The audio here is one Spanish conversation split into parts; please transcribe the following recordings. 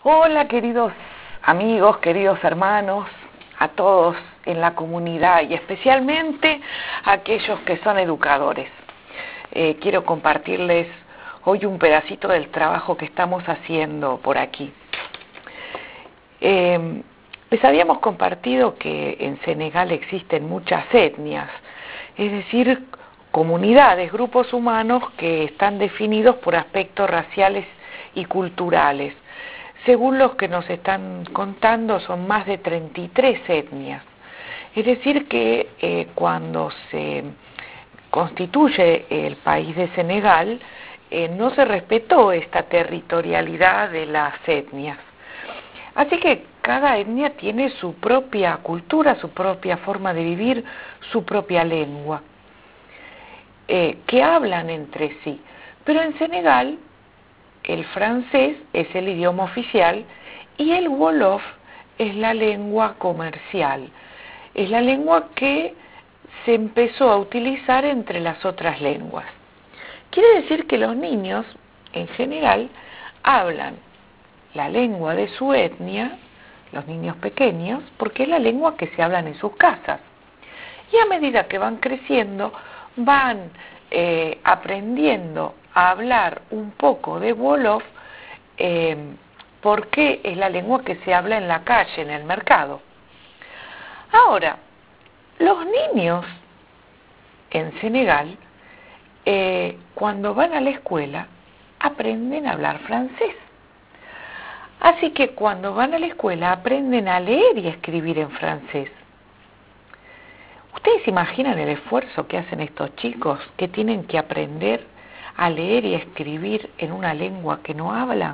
Hola queridos amigos, queridos hermanos, a todos en la comunidad y especialmente a aquellos que son educadores. Quiero compartirles hoy un pedacito del trabajo que estamos haciendo por aquí. Les habíamos compartido que en Senegal existen muchas etnias, es decir, comunidades, grupos humanos que están definidos por aspectos raciales y culturales. Según los que nos están contando, son más de 33 etnias. Es decir que cuando se constituye el país de Senegal, no se respetó esta territorialidad de las etnias. Así que cada etnia tiene su propia cultura, su propia forma de vivir, su propia lengua, que hablan entre sí. Pero en Senegal, el francés es el idioma oficial y el wolof es la lengua comercial. Es la lengua que se empezó a utilizar entre las otras lenguas. Quiere decir que los niños, en general, hablan la lengua de su etnia, los niños pequeños, porque es la lengua que se hablan en sus casas. Y a medida que van creciendo, van aprendiendo a hablar un poco de wolof, porque es la lengua que se habla en la calle, en el mercado. Ahora, los niños en Senegal, cuando van a la escuela, aprenden a hablar francés. Así que cuando van a la escuela aprenden a leer y a escribir en francés. ¿Ustedes imaginan el esfuerzo que hacen estos chicos que tienen que aprender a leer y a escribir en una lengua que no hablan?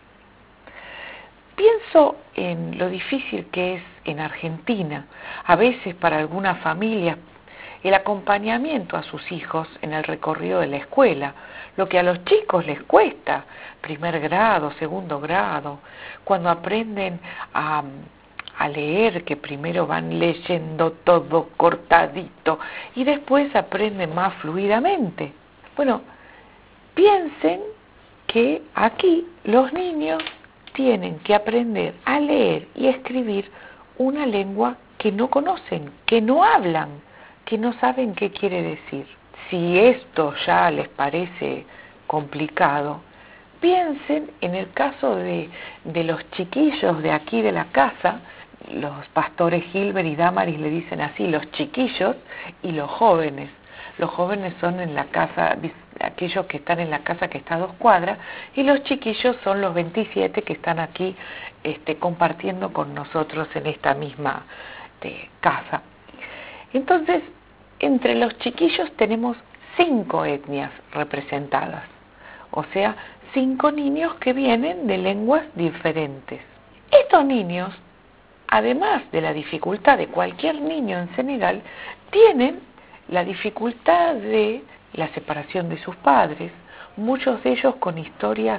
Pienso en lo difícil que es en Argentina, a veces para algunas familias, el acompañamiento a sus hijos en el recorrido de la escuela, lo que a los chicos les cuesta, primer grado, segundo grado, cuando aprenden a leer, que primero van leyendo todo cortadito y después aprenden más fluidamente. Bueno, piensen que aquí los niños tienen que aprender a leer y escribir una lengua que no conocen, que no hablan, que no saben qué quiere decir. Si esto ya les parece complicado, piensen en el caso de los chiquillos de aquí de la casa. Los pastores Gilbert y Damaris le dicen así, los chiquillos y los jóvenes. Los jóvenes son en la casa, aquellos que están en la casa que está a 2 cuadras, y los chiquillos son los 27 que están aquí compartiendo con nosotros en esta misma casa. Entonces, entre los chiquillos tenemos 5 etnias representadas, o sea, 5 niños que vienen de lenguas diferentes. Estos niños, además de la dificultad de cualquier niño en Senegal, tienen la dificultad de la separación de sus padres, muchos de ellos con historias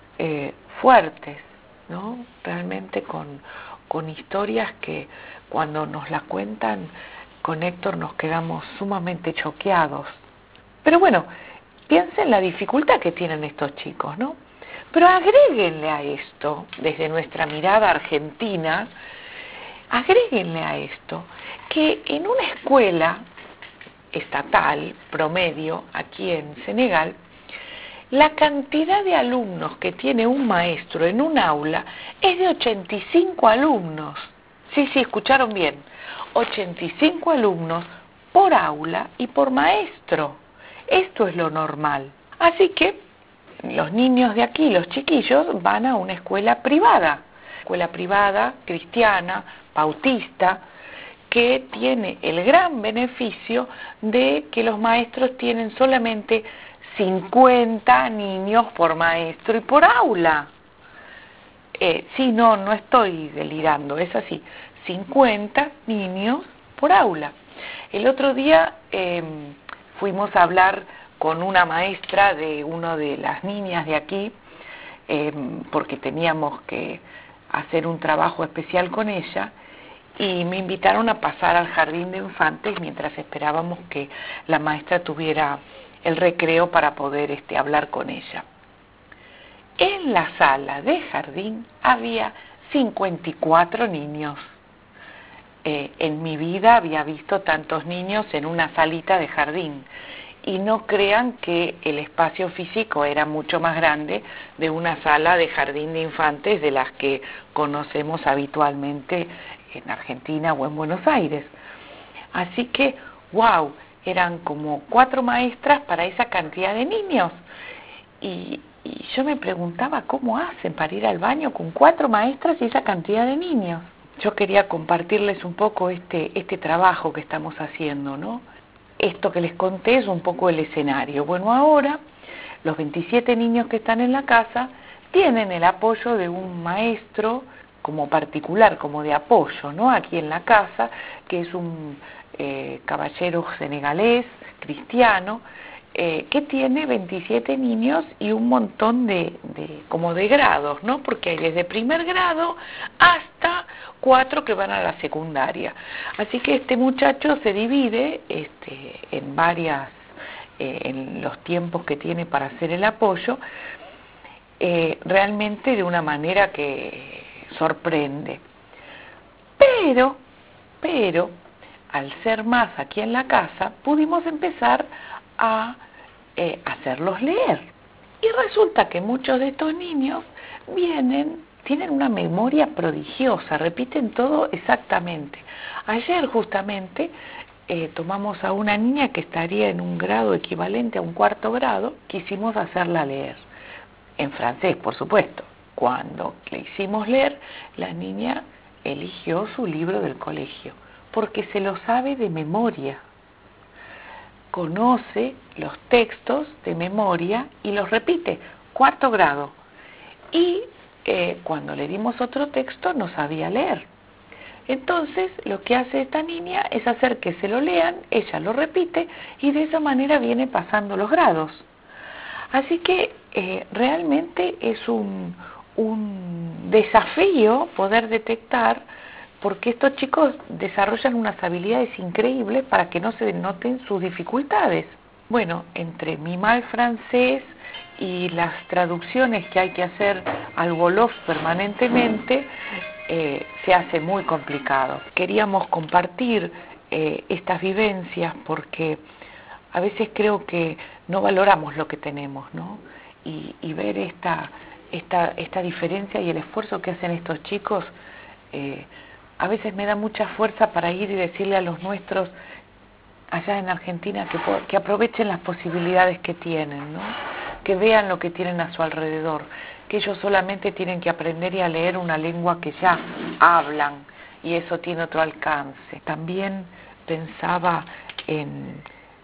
fuertes, ¿no? Realmente con historias que cuando nos las cuentan con Héctor nos quedamos sumamente choqueados. Pero bueno, piensen la dificultad que tienen estos chicos, ¿no? Pero agréguenle a esto, desde nuestra mirada argentina, agréguenle a esto que en una escuela estatal, promedio, aquí en Senegal, la cantidad de alumnos que tiene un maestro en un aula es de 85 alumnos. Sí, escucharon bien, 85 alumnos por aula y por maestro. Esto es lo normal. Así que los niños de aquí, los chiquillos, van a una escuela privada cristiana, bautista, que tiene el gran beneficio de que los maestros tienen solamente 50 niños por maestro y por aula. Sí, no estoy delirando, es así, 50 niños por aula. El otro día fuimos a hablar con una maestra de una de las niñas de aquí, porque teníamos que hacer un trabajo especial con ella, y me invitaron a pasar al jardín de infantes mientras esperábamos que la maestra tuviera el recreo para poder hablar con ella. En la sala de jardín había 54 niños. En mi vida había visto tantos niños en una salita de jardín. Y no crean que el espacio físico era mucho más grande de una sala de jardín de infantes de las que conocemos habitualmente en Argentina o en Buenos Aires. Así que, wow, eran como 4 maestras para esa cantidad de niños. Y yo me preguntaba cómo hacen para ir al baño con 4 maestras y esa cantidad de niños. Yo quería compartirles un poco este trabajo que estamos haciendo, ¿no? Esto que les conté es un poco el escenario. Bueno, ahora los 27 niños que están en la casa tienen el apoyo de un maestro como particular, como de apoyo, ¿no? Aquí en la casa, que es un caballero senegalés, cristiano, que tiene 27 niños y un montón como de grados, ¿no? Porque hay desde primer grado hasta 4 que van a la secundaria. Así que este muchacho se divide en varias, en los tiempos que tiene para hacer el apoyo, realmente de una manera que sorprende. Pero, al ser más aquí en la casa, pudimos empezar a hacerlos leer. Y resulta que muchos de estos niños tienen una memoria prodigiosa, repiten todo exactamente. Ayer justamente tomamos a una niña que estaría en un grado equivalente a un 4º grado, quisimos hacerla leer, en francés por supuesto. Cuando le hicimos leer, la niña eligió su libro del colegio, porque se lo sabe de memoria. Conoce los textos de memoria y los repite, 4º grado. Y cuando le dimos otro texto no sabía leer. Entonces lo que hace esta niña es hacer que se lo lean, ella lo repite y de esa manera viene pasando los grados. Así que realmente es un desafío poder detectar, porque estos chicos desarrollan unas habilidades increíbles para que no se denoten sus dificultades. Bueno, entre mi mal francés y las traducciones que hay que hacer al Wolof permanentemente, se hace muy complicado. Queríamos compartir estas vivencias porque a veces creo que no valoramos lo que tenemos, ¿no? Y ver esta diferencia y el esfuerzo que hacen estos chicos, a veces me da mucha fuerza para ir y decirle a los nuestros allá en Argentina que aprovechen las posibilidades que tienen, ¿no? Que vean lo que tienen a su alrededor, que ellos solamente tienen que aprender y a leer una lengua que ya hablan, y eso tiene otro alcance. También pensaba en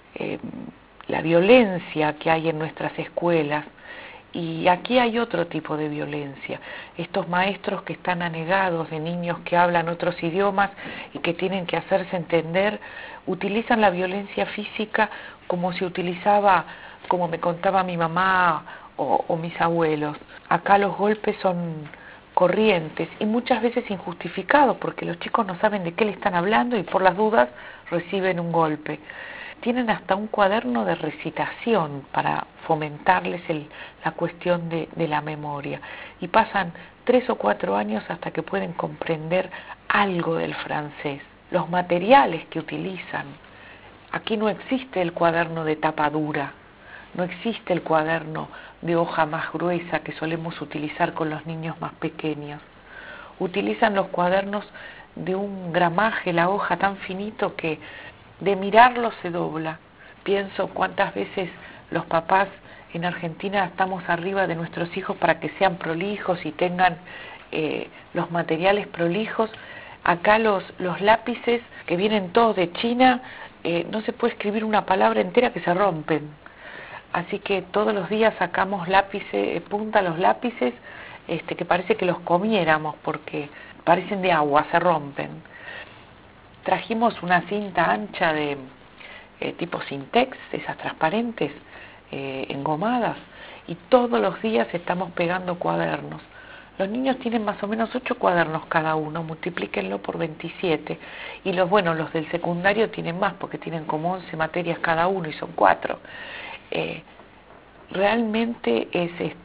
la violencia que hay en nuestras escuelas, y aquí hay otro tipo de violencia. Estos maestros que están anegados de niños que hablan otros idiomas y que tienen que hacerse entender, utilizan la violencia física como se utilizaba, como me contaba mi mamá o mis abuelos. Acá los golpes son corrientes y muchas veces injustificados porque los chicos no saben de qué le están hablando y por las dudas reciben un golpe. Tienen hasta un cuaderno de recitación para fomentarles la cuestión de la memoria. Y pasan 3 o 4 años hasta que pueden comprender algo del francés. Los materiales que utilizan. Aquí no existe el cuaderno de tapa dura, no existe el cuaderno de hoja más gruesa que solemos utilizar con los niños más pequeños. Utilizan los cuadernos de un gramaje, la hoja tan finito que de mirarlo se dobla. Pienso cuántas veces los papás en Argentina estamos arriba de nuestros hijos para que sean prolijos y tengan los materiales prolijos. Acá los lápices que vienen todos de China, no se puede escribir una palabra entera que se rompen. Así que todos los días sacamos lápices, punta a los lápices, que parece que los comiéramos porque parecen de agua, se rompen. Trajimos una cinta ancha de tipo Sintex, esas transparentes, engomadas, y todos los días estamos pegando cuadernos. Los niños tienen más o menos 8 cuadernos cada uno, multiplíquenlo por 27. Y los del secundario tienen más, porque tienen como 11 materias cada uno y son 4. Realmente es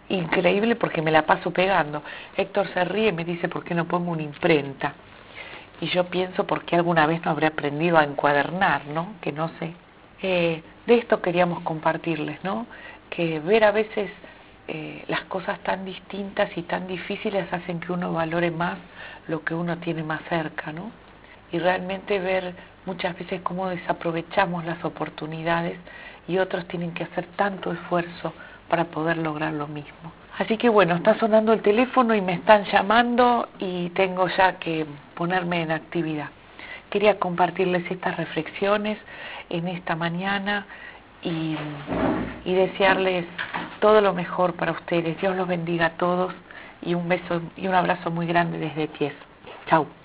increíble porque me la paso pegando. Héctor se ríe y me dice, ¿por qué no pongo una imprenta? Y yo pienso, ¿por qué alguna vez no habré aprendido a encuadernar, ¿no? Que no sé. De esto queríamos compartirles, ¿no? Que ver a veces las cosas tan distintas y tan difíciles hacen que uno valore más lo que uno tiene más cerca, ¿no? Y realmente ver muchas veces cómo desaprovechamos las oportunidades y otros tienen que hacer tanto esfuerzo para poder lograr lo mismo. Así que bueno, está sonando el teléfono y me están llamando y tengo ya que ponerme en actividad. Quería compartirles estas reflexiones en esta mañana y desearles todo lo mejor para ustedes. Dios los bendiga a todos y un beso y un abrazo muy grande desde Ties. Chau.